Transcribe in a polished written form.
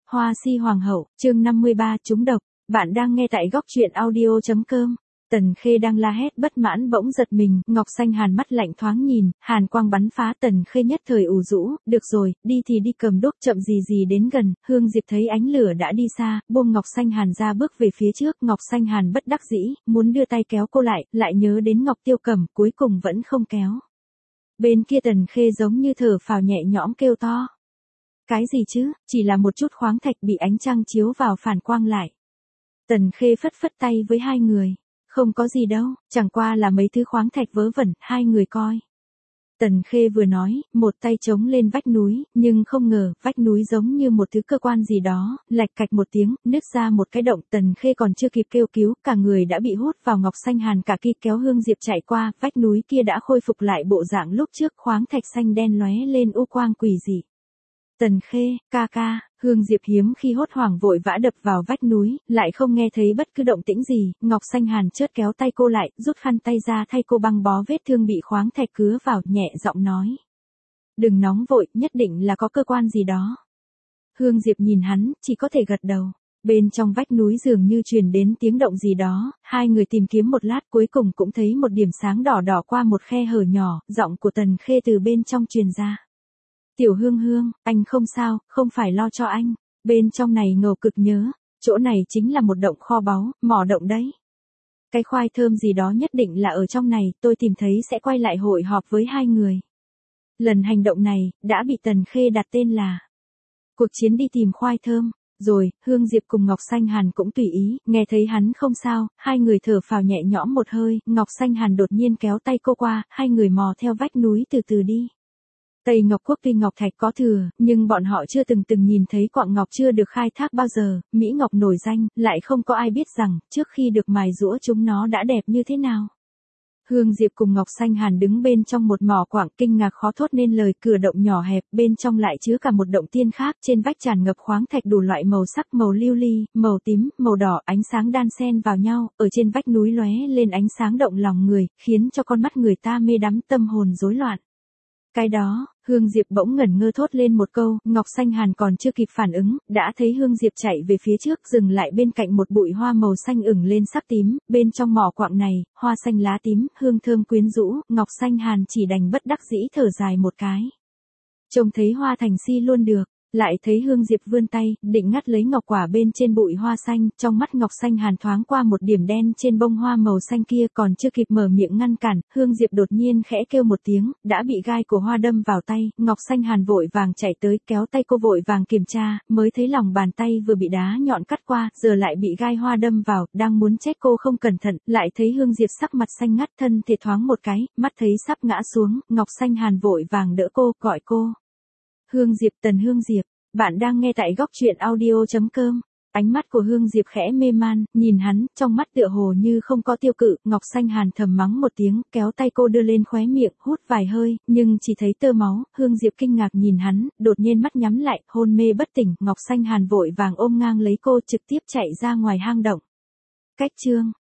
Hoa si hoàng hậu, chương 53 trúng độc, bạn đang nghe tại góc truyện audio.com. Tần Khê đang la hét bất mãn bỗng giật mình, Ngọc Xanh Hàn mắt lạnh thoáng nhìn, hàn quang bắn phá. Tần Khê nhất thời ủ rũ, được rồi, đi thì đi, cầm đuốc chậm gì gì đến gần. Hương Diệp thấy ánh lửa đã đi xa, buông Ngọc Xanh Hàn ra bước về phía trước. Ngọc Xanh Hàn bất đắc dĩ, muốn đưa tay kéo cô lại nhớ đến Ngọc Tiêu Cẩm, cuối cùng vẫn không kéo. Bên kia Tần Khê giống như thở phào nhẹ nhõm kêu to. Cái gì chứ, chỉ là một chút khoáng thạch bị ánh trăng chiếu vào phản quang lại. Tần Khê phất phất tay với hai người. Không có gì đâu, chẳng qua là mấy thứ khoáng thạch vớ vẩn, hai người coi. Tần Khê vừa nói, một tay chống lên vách núi, nhưng không ngờ, vách núi giống như một thứ cơ quan gì đó, lạch cạch một tiếng, nứt ra một cái động. Tần Khê còn chưa kịp kêu cứu, cả người đã bị hút vào. Ngọc Xanh Hàn cả kia kéo Hương Diệp chạy qua, vách núi kia đã khôi phục lại bộ dạng lúc trước, khoáng thạch xanh đen lóe lên u quang quỷ dị. Tần Khê, ca ca, Hương Diệp hiếm khi hốt hoảng vội vã đập vào vách núi, lại không nghe thấy bất cứ động tĩnh gì. Ngọc Xanh Hàn chớt kéo tay cô lại, rút khăn tay ra thay cô băng bó vết thương bị khoáng thạch cứa vào, nhẹ giọng nói. Đừng nóng vội, nhất định là có cơ quan gì đó. Hương Diệp nhìn hắn, chỉ có thể gật đầu. Bên trong vách núi dường như truyền đến tiếng động gì đó, hai người tìm kiếm một lát cuối cùng cũng thấy một điểm sáng đỏ đỏ qua một khe hở nhỏ, giọng của Tần Khê từ bên trong truyền ra. Tiểu Hương Hương, anh không sao, không phải lo cho anh, bên trong này ngầu cực nhớ, chỗ này chính là một động kho báu, mỏ động đấy. Cái khoai thơm gì đó nhất định là ở trong này, tôi tìm thấy sẽ quay lại hội họp với hai người. Lần hành động này, đã bị Tần Khê đặt tên là cuộc chiến đi tìm khoai thơm. Rồi, Hương Diệp cùng Ngọc Xanh Hàn cũng tùy ý, nghe thấy hắn không sao, hai người thở phào nhẹ nhõm một hơi. Ngọc Xanh Hàn đột nhiên kéo tay cô qua, hai người mò theo vách núi từ từ đi. Tây Ngọc Quốc tuy ngọc thạch có thừa, nhưng bọn họ chưa từng nhìn thấy quặng ngọc chưa được khai thác bao giờ. Mỹ ngọc nổi danh, lại không có ai biết rằng, trước khi được mài giũa chúng nó đã đẹp như thế nào. Hương Diệp cùng Ngọc Xanh Hàn đứng bên trong một mỏ quặng, kinh ngạc khó thốt nên lời. Cửa động nhỏ hẹp, bên trong lại chứa cả một động tiên khác. Trên vách tràn ngập khoáng thạch đủ loại màu sắc, màu lưu ly, màu tím, màu đỏ, ánh sáng đan xen vào nhau. Ở trên vách núi lóe lên ánh sáng động lòng người, khiến cho con mắt người ta mê đắm, tâm hồn rối loạn. Cái đó, Hương Diệp bỗng ngẩn ngơ thốt lên một câu. Ngọc Xanh Hàn còn chưa kịp phản ứng, đã thấy Hương Diệp chạy về phía trước, dừng lại bên cạnh một bụi hoa màu xanh ửng lên sắc tím. Bên trong mỏ quặng này, hoa xanh lá tím, hương thơm quyến rũ. Ngọc Xanh Hàn chỉ đành bất đắc dĩ thở dài một cái. Trông thấy hoa thành si luôn được. Lại thấy Hương Diệp vươn tay, định ngắt lấy ngọc quả bên trên bụi hoa xanh. Trong mắt Ngọc Xanh Hàn thoáng qua một điểm đen trên bông hoa màu xanh kia, còn chưa kịp mở miệng ngăn cản, Hương Diệp đột nhiên khẽ kêu một tiếng, đã bị gai của hoa đâm vào tay. Ngọc Xanh Hàn vội vàng chạy tới, kéo tay cô vội vàng kiểm tra, mới thấy lòng bàn tay vừa bị đá nhọn cắt qua, giờ lại bị gai hoa đâm vào, đang muốn trách cô không cẩn thận, lại thấy Hương Diệp sắc mặt xanh ngắt, thân thể thoáng một cái, mắt thấy sắp ngã xuống. Ngọc Xanh Hàn vội vàng đỡ cô, gọi cô. Hương Diệp, Tần Hương Diệp, bạn đang nghe tại góc truyện audio.com. Ánh mắt của Hương Diệp khẽ mê man, nhìn hắn, trong mắt tựa hồ như không có tiêu cự. Ngọc Xanh Hàn thầm mắng một tiếng, kéo tay cô đưa lên khóe miệng, hút vài hơi, nhưng chỉ thấy tơ máu. Hương Diệp kinh ngạc nhìn hắn, đột nhiên mắt nhắm lại, hôn mê bất tỉnh. Ngọc Xanh Hàn vội vàng ôm ngang lấy cô, trực tiếp chạy ra ngoài hang động. Cách chương